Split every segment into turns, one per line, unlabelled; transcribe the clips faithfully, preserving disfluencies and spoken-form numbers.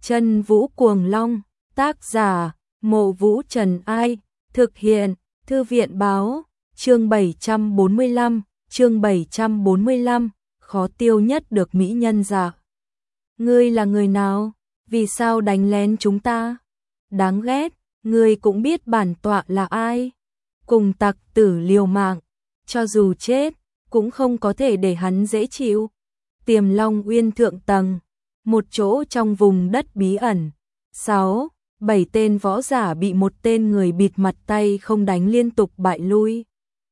Chân Vũ Cuồng Long, tác giả, Mộ Vũ Trần Ai, thực hiện, Thư viện báo, chương bảy trăm bốn mươi lăm, chương bảy trăm bốn mươi lăm, khó tiêu nhất được mỹ nhân dạ. Ngươi là người nào? Vì sao đánh lén chúng ta? Đáng ghét, ngươi cũng biết bản tọa là ai? Cùng tặc tử liều mạng, cho dù chết, cũng không có thể để hắn dễ chịu. Tiềm Long Uyên thượng tầng, một chỗ trong vùng đất bí ẩn. Sáu, bảy tên võ giả bị một tên người bịt mặt tay không đánh liên tục bại lui.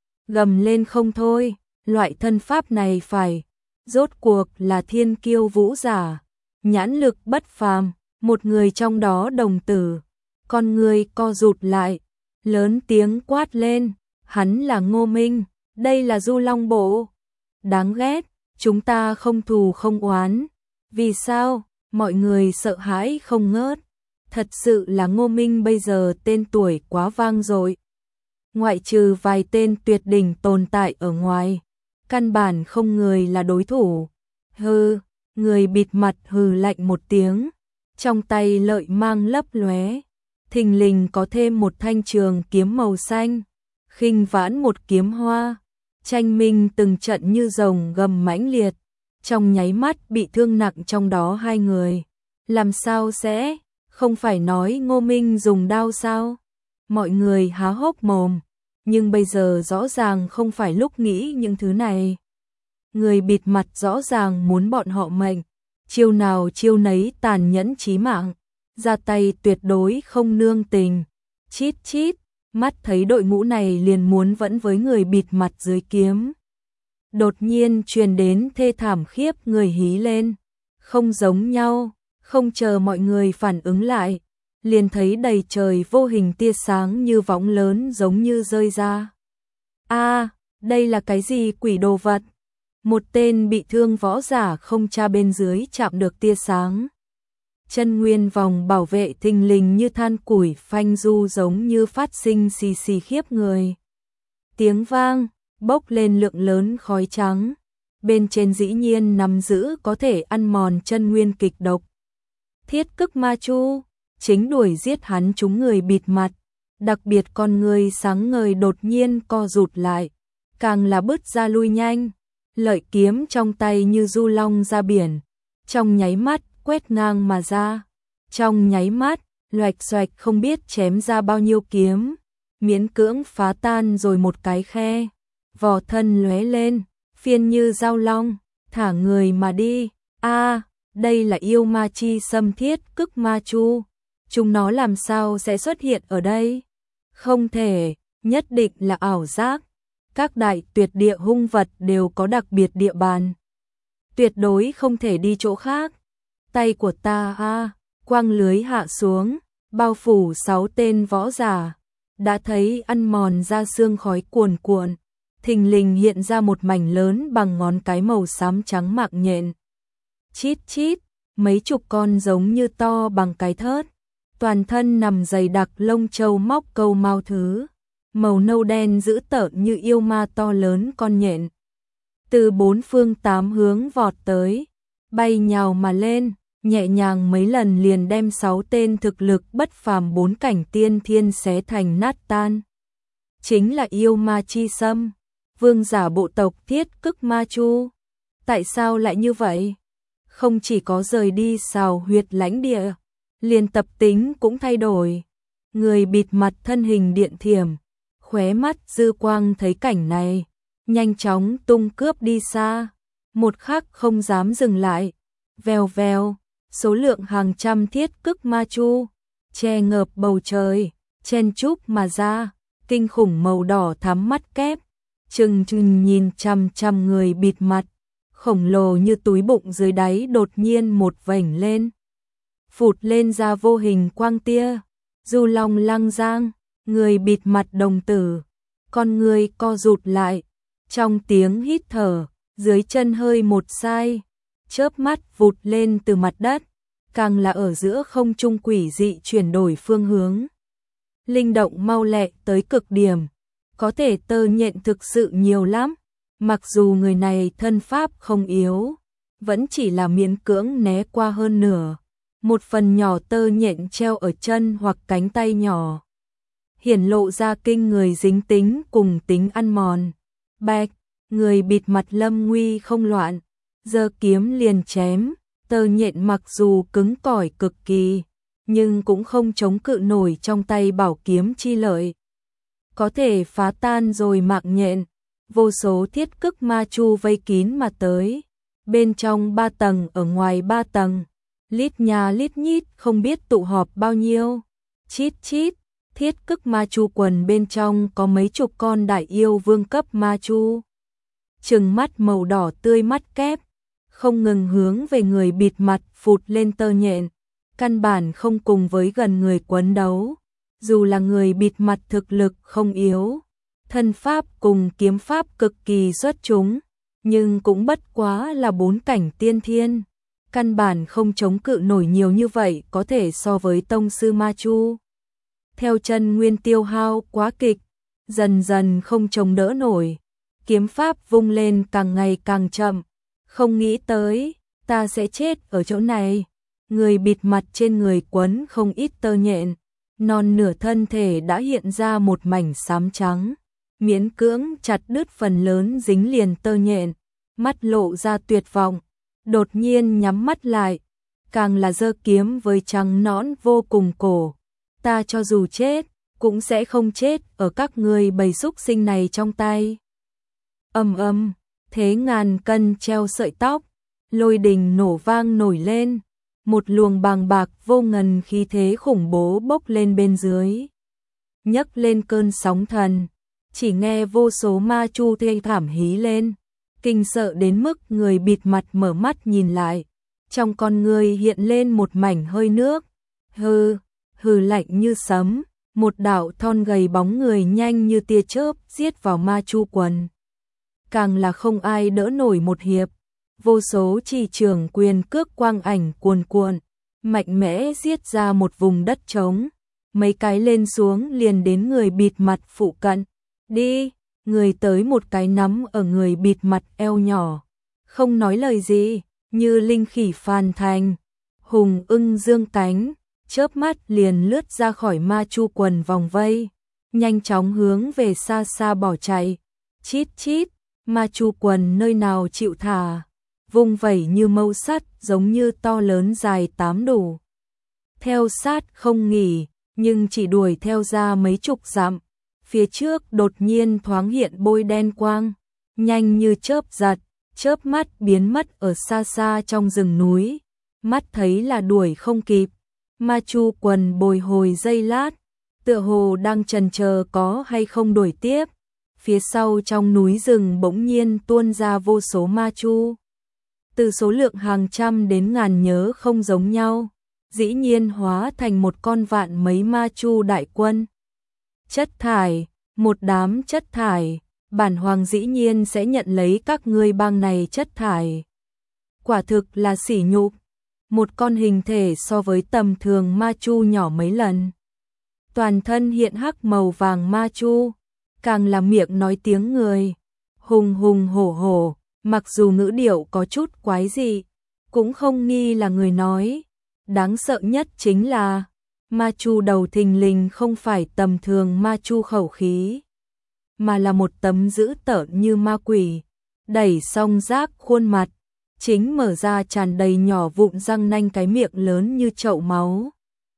Gầm lên không thôi, loại thân pháp này phải, rốt cuộc là thiên kiêu vũ giả, nhãn lực bất phàm, một người trong đó đồng tử, con người co rụt lại, lớn tiếng quát lên, hắn là Ngô Minh, đây là Du Long Bộ. Đáng ghét, chúng ta không thù không oán. Vì sao? Mọi người sợ hãi không ngớt. Thật sự là Ngô Minh bây giờ tên tuổi quá vang dội. Ngoại trừ vài tên tuyệt đỉnh tồn tại ở ngoài, căn bản không người là đối thủ. Hừ, người bịt mặt hừ lạnh một tiếng, trong tay lợi mang lấp lóe, thình lình có thêm một thanh trường kiếm màu xanh, khinh vãn một kiếm hoa, tranh minh từng trận như rồng gầm mãnh liệt, trong nháy mắt bị thương nặng trong đó hai người. Làm sao sẽ, không phải nói Ngô Minh dùng đao sao? Mọi người há hốc mồm, nhưng bây giờ rõ ràng không phải lúc nghĩ những thứ này. Người bịt mặt rõ ràng muốn bọn họ mệnh, chiêu nào chiêu nấy tàn nhẫn chí mạng, ra tay tuyệt đối không nương tình. Chít chít, mắt thấy đội ngũ này liền muốn vẫn với người bịt mặt dưới kiếm. Đột nhiên truyền đến thê thảm khiếp người hí lên, không giống nhau, không chờ mọi người phản ứng lại, liền thấy đầy trời vô hình tia sáng như võng lớn giống như rơi ra. A, đây là cái gì quỷ đồ vật? Một tên bị thương võ giả không tra bên dưới chạm được tia sáng. Chân nguyên vòng bảo vệ thình lình như than củi phanh du giống như phát sinh xì xì khiếp người. Tiếng vang, bốc lên lượng lớn khói trắng. Bên trên dĩ nhiên nằm giữ có thể ăn mòn chân nguyên kịch độc. Thiết Cức Ma Chu, chính đuổi giết hắn chúng người bịt mặt. Đặc biệt con người sáng ngời đột nhiên co rụt lại, càng là bứt ra lui nhanh. Lợi kiếm trong tay như du long ra biển, trong nháy mắt quét ngang mà ra. Trong nháy mắt, loạch xoạch không biết chém ra bao nhiêu kiếm, miễn cưỡng phá tan rồi một cái khe. Vỏ thân lóe lên, phiên như dao long, thả người mà đi. A, đây là yêu ma chi xâm Thiết Cức Ma Chu. Chúng nó làm sao sẽ xuất hiện ở đây? Không thể, nhất định là ảo giác. Các đại tuyệt địa hung vật đều có đặc biệt địa bàn, tuyệt đối không thể đi chỗ khác. Tay của ta a, quang lưới hạ xuống, bao phủ sáu tên võ giả, đã thấy ăn mòn ra xương khói cuồn cuộn, thình lình hiện ra một mảnh lớn bằng ngón cái màu xám trắng mạng nhện. Chít chít, mấy chục con giống như to bằng cái thớt, toàn thân nằm dày đặc lông trâu móc câu mau thứ, màu nâu đen dữ tợn như yêu ma to lớn con nhện. Từ bốn phương tám hướng vọt tới, bay nhào mà lên, nhẹ nhàng mấy lần liền đem sáu tên thực lực bất phàm bốn cảnh tiên thiên xé thành nát tan. Chính là yêu ma chi xâm, vương giả bộ tộc Thiết Cức Ma Chu. Tại sao lại như vậy? Không chỉ có rời đi xào huyệt lãnh địa, liền tập tính cũng thay đổi. Người bịt mặt thân hình điện thiểm, khóe mắt dư quang thấy cảnh này, nhanh chóng tung cướp đi xa, một khắc không dám dừng lại. Vèo vèo, số lượng hàng trăm Thiết Cức Ma Chu che ngợp bầu trời, chen chúc mà ra, kinh khủng màu đỏ thắm mắt kép, trừng trừng nhìn chằm chằm người bịt mặt, khổng lồ như túi bụng dưới đáy đột nhiên một vành lên, phụt lên ra vô hình quang tia, du long lăng giang, người bịt mặt đồng tử, con người co rụt lại, trong tiếng hít thở, dưới chân hơi một sai, chớp mắt vụt lên từ mặt đất, càng là ở giữa không trung quỷ dị chuyển đổi phương hướng. Linh động mau lẹ tới cực điểm, có thể tơ nhện thực sự nhiều lắm, mặc dù người này thân pháp không yếu, vẫn chỉ là miễn cưỡng né qua hơn nửa. một phần nhỏ tơ nhện treo ở chân hoặc cánh tay nhỏ, hiển lộ ra kinh người dính tính cùng tính ăn mòn. Bạch, người bịt mặt lâm nguy không loạn, giơ kiếm liền chém, tơ nhện mặc dù cứng cỏi cực kỳ, nhưng cũng không chống cự nổi trong tay bảo kiếm chi lợi. Có thể phá tan rồi mạng nhện, vô số thiết cức ma chu vây kín mà tới, bên trong ba tầng ở ngoài ba tầng, lít nhà lít nhít không biết tụ họp bao nhiêu, chít chít, thiết cức ma chu quần bên trong có mấy chục con đại yêu vương cấp ma chu. Trừng mắt màu đỏ tươi mắt kép, không ngừng hướng về người bịt mặt phụt lên tơ nhện, căn bản không cùng với gần người quấn đấu. Dù là người bịt mặt thực lực không yếu, thân pháp cùng kiếm pháp cực kỳ xuất chúng, nhưng cũng bất quá là bốn cảnh tiên thiên, căn bản không chống cự nổi nhiều như vậy, có thể so với tông sư ma chu. Theo chân nguyên tiêu hao quá kịch, dần dần không chống đỡ nổi, kiếm pháp vung lên càng ngày càng chậm, không nghĩ tới, ta sẽ chết ở chỗ này. Người bịt mặt trên người quấn không ít tơ nhện, non nửa thân thể đã hiện ra một mảnh xám trắng, miễn cưỡng chặt đứt phần lớn dính liền tơ nhện, mắt lộ ra tuyệt vọng, đột nhiên nhắm mắt lại, càng là giơ kiếm với trắng nõn vô cùng cổ. Ta cho dù chết, cũng sẽ không chết ở các ngươi bầy súc sinh này trong tay. Ầm ầm, thế ngàn cân treo sợi tóc, lôi đình nổ vang nổi lên, một luồng bàng bạc vô ngần khí thế khủng bố bốc lên bên dưới, nhấc lên cơn sóng thần, chỉ nghe vô số ma chu thê thảm hí lên, kinh sợ đến mức người bịt mặt mở mắt nhìn lại, trong con người hiện lên một mảnh hơi nước, hừ, hừ lạnh như sấm, một đạo thon gầy bóng người nhanh như tia chớp giết vào ma chu quần. Càng là không ai đỡ nổi một hiệp, vô số chỉ trường quyền cước quang ảnh cuồn cuộn, mạnh mẽ giết ra một vùng đất trống, mấy cái lên xuống liền đến người bịt mặt phụ cận. Đi, người tới một cái nắm ở người bịt mặt eo nhỏ, không nói lời gì, như linh khỉ phàn thành, hùng ưng dương cánh, chớp mắt liền lướt ra khỏi ma chu quần vòng vây, nhanh chóng hướng về xa xa bỏ chạy. Chít chít, ma chu quần nơi nào chịu thả, vung vẩy như mâu sắt giống như to lớn dài tám đủ. Theo sát không nghỉ, nhưng chỉ đuổi theo ra mấy chục dặm, phía trước đột nhiên thoáng hiện bôi đen quang, nhanh như chớp giật, chớp mắt biến mất ở xa xa trong rừng núi, mắt thấy là đuổi không kịp. Ma chu quần bồi hồi giây lát, tựa hồ đang chần chờ có hay không đuổi tiếp. Phía sau trong núi rừng bỗng nhiên tuôn ra vô số ma chu, từ số lượng hàng trăm đến ngàn nhớ không giống nhau, dĩ nhiên hóa thành một con vạn mấy ma chu đại quân. Chất thải, một đám chất thải, bản hoàng dĩ nhiên sẽ nhận lấy các ngươi bang này chất thải. Quả thực là sỉ nhục, một con hình thể so với tầm thường ma chu nhỏ mấy lần. Toàn thân hiện hắc màu vàng ma chu, càng là miệng nói tiếng người, hùng hùng hổ hổ, mặc dù ngữ điệu có chút quái dị, cũng không nghi là người nói. Đáng sợ nhất chính là, ma chu đầu thình lình không phải tầm thường ma chu khẩu khí, mà là một tấm dữ tợn như ma quỷ, đẩy song rác khuôn mặt, chính mở ra tràn đầy nhỏ vụn răng nanh cái miệng lớn như chậu máu.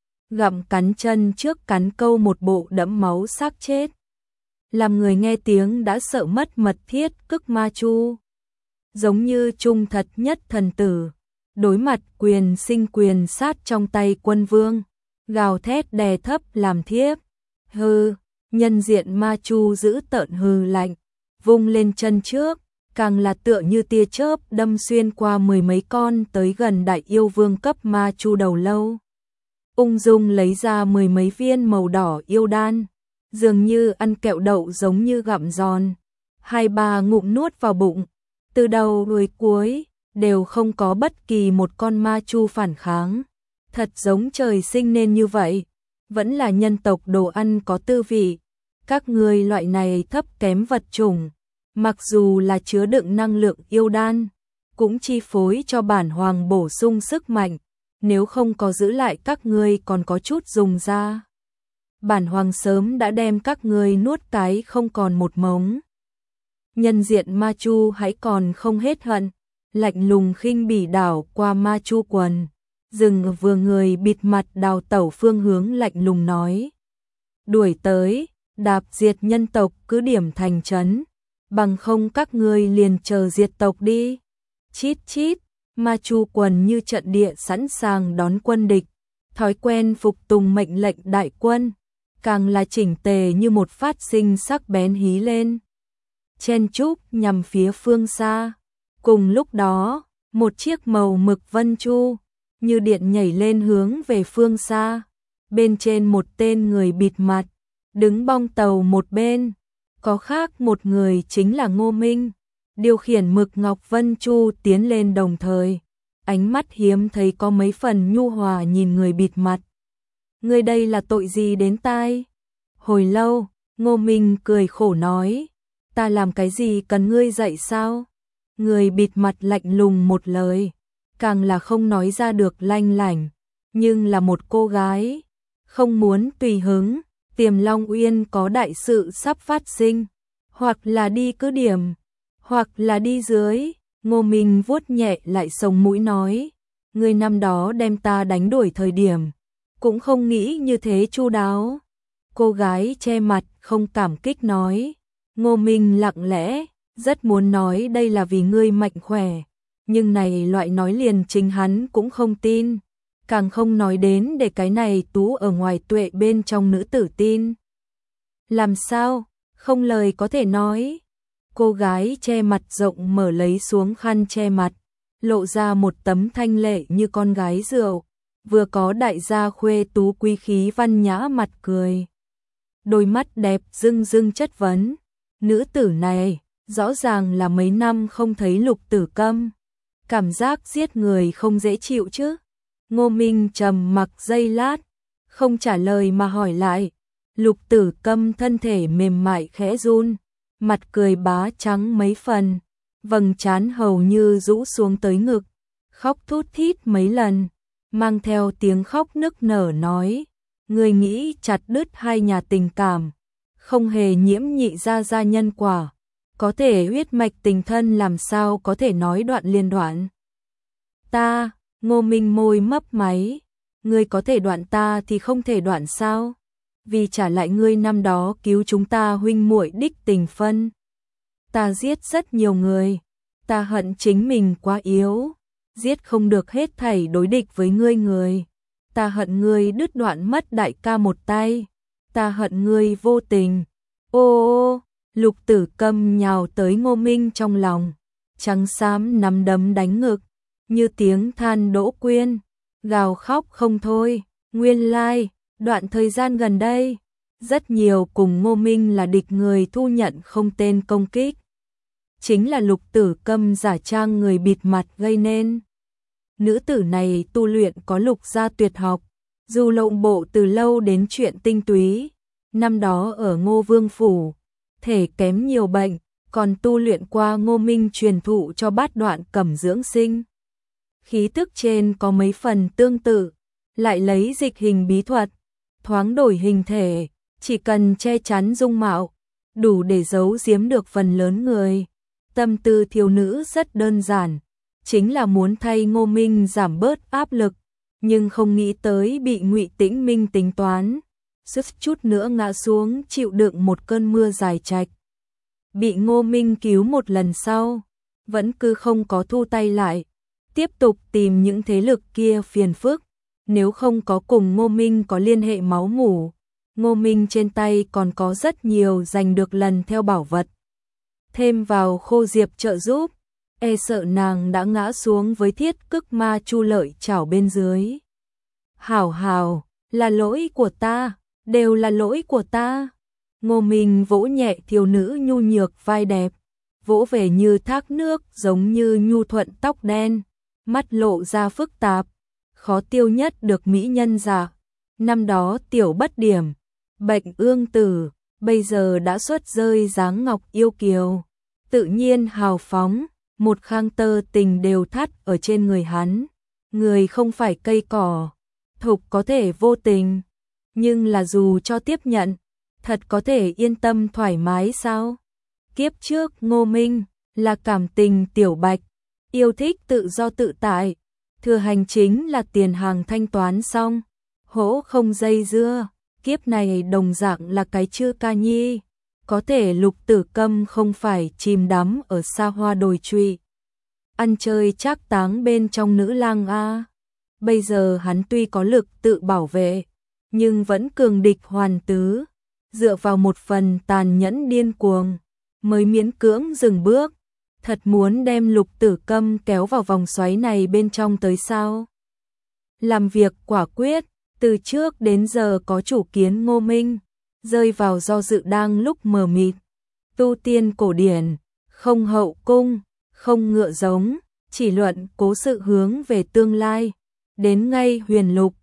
Gặm cắn chân trước cắn câu một bộ đẫm máu xác chết. Làm người nghe tiếng đã sợ mất mật thiết cức ma chu. Giống như trung thật nhất thần tử, đối mặt quyền sinh quyền sát trong tay quân vương, gào thét đè thấp làm thiếp. Hừ, nhân diện ma chu giữ tợn hừ lạnh, vung lên chân trước, càng là tựa như tia chớp đâm xuyên qua mười mấy con tới gần đại yêu vương cấp ma chu đầu lâu. Ung dung lấy ra mười mấy viên màu đỏ yêu đan, dường như ăn kẹo đậu giống như gặm giòn, hai ba ngụm nuốt vào bụng, từ đầu đuôi cuối đều không có bất kỳ một con ma chu phản kháng, thật giống trời sinh nên như vậy, vẫn là nhân tộc đồ ăn có tư vị. Các ngươi loại này thấp kém vật chủng, mặc dù là chứa đựng năng lượng yêu đan, cũng chi phối cho bản hoàng bổ sung sức mạnh, nếu không có giữ lại các ngươi còn có chút dùng ra. Bản hoàng sớm đã đem các ngươi nuốt cái không còn một mống. Nhân diện Ma Chu hãy còn không hết hận, lạnh lùng khinh bỉ đảo qua Ma Chu quần, dừng vừa người bịt mặt đào tẩu phương hướng lạnh lùng nói. Đuổi tới, đạp diệt nhân tộc cứ điểm thành trấn, bằng không các ngươi liền chờ diệt tộc đi. Chít chít, Ma Chu quần như trận địa sẵn sàng đón quân địch, thói quen phục tùng mệnh lệnh đại quân, càng là chỉnh tề như một phát sinh sắc bén hí lên. Chen chúc nhằm phía phương xa. Cùng lúc đó, một chiếc màu mực vân chu, như điện nhảy lên hướng về phương xa. Bên trên một tên người bịt mặt, đứng bong tàu một bên. Có khác một người chính là Ngô Minh, điều khiển mực ngọc vân chu tiến lên đồng thời. Ánh mắt hiếm thấy có mấy phần nhu hòa nhìn người bịt mặt. Người đây là tội gì đến tai? Hồi lâu, Ngô Minh cười khổ nói. Ta làm cái gì cần ngươi dạy sao? Người bịt mặt lạnh lùng một lời, càng là không nói ra được lanh lảnh, nhưng là một cô gái, không muốn tùy hứng, Tiềm Long Uyên có đại sự sắp phát sinh, hoặc là đi cứ điểm, hoặc là đi dưới. Ngô Minh vuốt nhẹ lại sống mũi nói, ngươi năm đó đem ta đánh đuổi thời điểm, cũng không nghĩ như thế chu đáo. Cô gái che mặt không cảm kích nói. Ngô Minh lặng lẽ, rất muốn nói đây là vì ngươi mạnh khỏe, nhưng này loại nói liền chính hắn cũng không tin, càng không nói đến để cái này tú ở ngoài tuệ bên trong nữ tử tin. Làm sao, không lời có thể nói. Cô gái che mặt rộng mở lấy xuống khăn che mặt, lộ ra một tấm thanh lệ như con gái rượu, vừa có đại gia khuê tú quý khí văn nhã mặt cười. Đôi mắt đẹp rưng rưng chất vấn. Nữ tử này, rõ ràng là mấy năm không thấy Lục Tử Câm. Cảm giác giết người không dễ chịu chứ. Ngô Minh trầm mặc giây lát, không trả lời mà hỏi lại. Lục Tử Câm thân thể mềm mại khẽ run, mặt cười bá trắng mấy phần, vầng trán hầu như rũ xuống tới ngực, khóc thút thít mấy lần, mang theo tiếng khóc nức nở nói. Người nghĩ chặt đứt hai nhà tình cảm, không hề nhiễm nhị ra gia nhân quả, có thể huyết mạch tình thân làm sao có thể nói đoạn liên đoạn. Ta, Ngô Minh môi mấp máy, ngươi có thể đoạn ta thì không thể đoạn sao? Vì trả lại ngươi năm đó cứu chúng ta huynh muội đích tình phân. Ta giết rất nhiều người, ta hận chính mình quá yếu, giết không được hết thảy đối địch với ngươi người. Ta hận ngươi đứt đoạn mất đại ca một tay, ta hận ngươi vô tình. Ô ô, Lục Tử Câm nhào tới Ngô Minh trong lòng, trắng xám nắm đấm đánh ngực, như tiếng than đỗ quyên, gào khóc không thôi. Nguyên lai, like, đoạn thời gian gần đây, rất nhiều cùng Ngô Minh là địch người thu nhận không tên công kích. Chính là Lục Tử Câm giả trang người bịt mặt gây nên. Nữ tử này tu luyện có lục gia tuyệt học, dù lộng bộ từ lâu đến chuyện tinh túy. Năm đó ở Ngô Vương Phủ, thể kém nhiều bệnh, còn tu luyện qua Ngô Minh truyền thụ cho bát đoạn cẩm dưỡng sinh. Khí tức trên có mấy phần tương tự, lại lấy dịch hình bí thuật, thoáng đổi hình thể, chỉ cần che chắn dung mạo, đủ để giấu giếm được phần lớn người. Tâm tư thiếu nữ rất đơn giản, chính là muốn thay Ngô Minh giảm bớt áp lực, nhưng không nghĩ tới bị Ngụy Tĩnh Minh tính toán, suýt chút nữa ngã xuống chịu đựng một cơn mưa dài trạch. Bị Ngô Minh cứu một lần sau, vẫn cứ không có thu tay lại, tiếp tục tìm những thế lực kia phiền phức, nếu không có cùng Ngô Minh có liên hệ máu mủ, Ngô Minh trên tay còn có rất nhiều giành được lần theo bảo vật. Thêm vào Khô Diệp trợ giúp, e sợ nàng đã ngã xuống với Thiết Cức Ma Chu lợi chảo bên dưới. Hảo hảo, là lỗi của ta, đều là lỗi của ta. Ngô Minh vỗ nhẹ thiếu nữ nhu nhược vai đẹp, vỗ về như thác nước giống như nhu thuận tóc đen, mắt lộ ra phức tạp, khó tiêu nhất được mỹ nhân giả. Năm đó tiểu bất điểm, bệnh ương tử, bây giờ đã xuất rơi dáng ngọc yêu kiều, tự nhiên hào phóng, một khang tơ tình đều thắt ở trên người hắn. người không phải cây cỏ, Thục có thể vô tình, nhưng là dù cho tiếp nhận, thật có thể yên tâm thoải mái sao? Kiếp trước Ngô Minh là cảm tình tiểu bạch, yêu thích tự do tự tại, thừa hành chính là tiền hàng thanh toán xong, hỗ không dây dưa, kiếp này đồng dạng là cái chư ca nhi, có thể Lục Tử Câm không phải chìm đắm ở xa hoa đồi trụy, ăn chơi trác táng bên trong nữ lang a. Bây giờ hắn tuy có lực tự bảo vệ, nhưng vẫn cường địch hoàn tứ, dựa vào một phần tàn nhẫn điên cuồng, mới miễn cưỡng dừng bước, thật muốn đem Lục Tử Câm kéo vào vòng xoáy này bên trong tới sao? Làm việc quả quyết, từ trước đến giờ có chủ kiến Ngô Minh, rơi vào do dự đang lúc mờ mịt. Tu tiên cổ điển, không hậu cung, không ngựa giống, chỉ luận cố sự hướng về tương lai. Đến ngay huyền lục,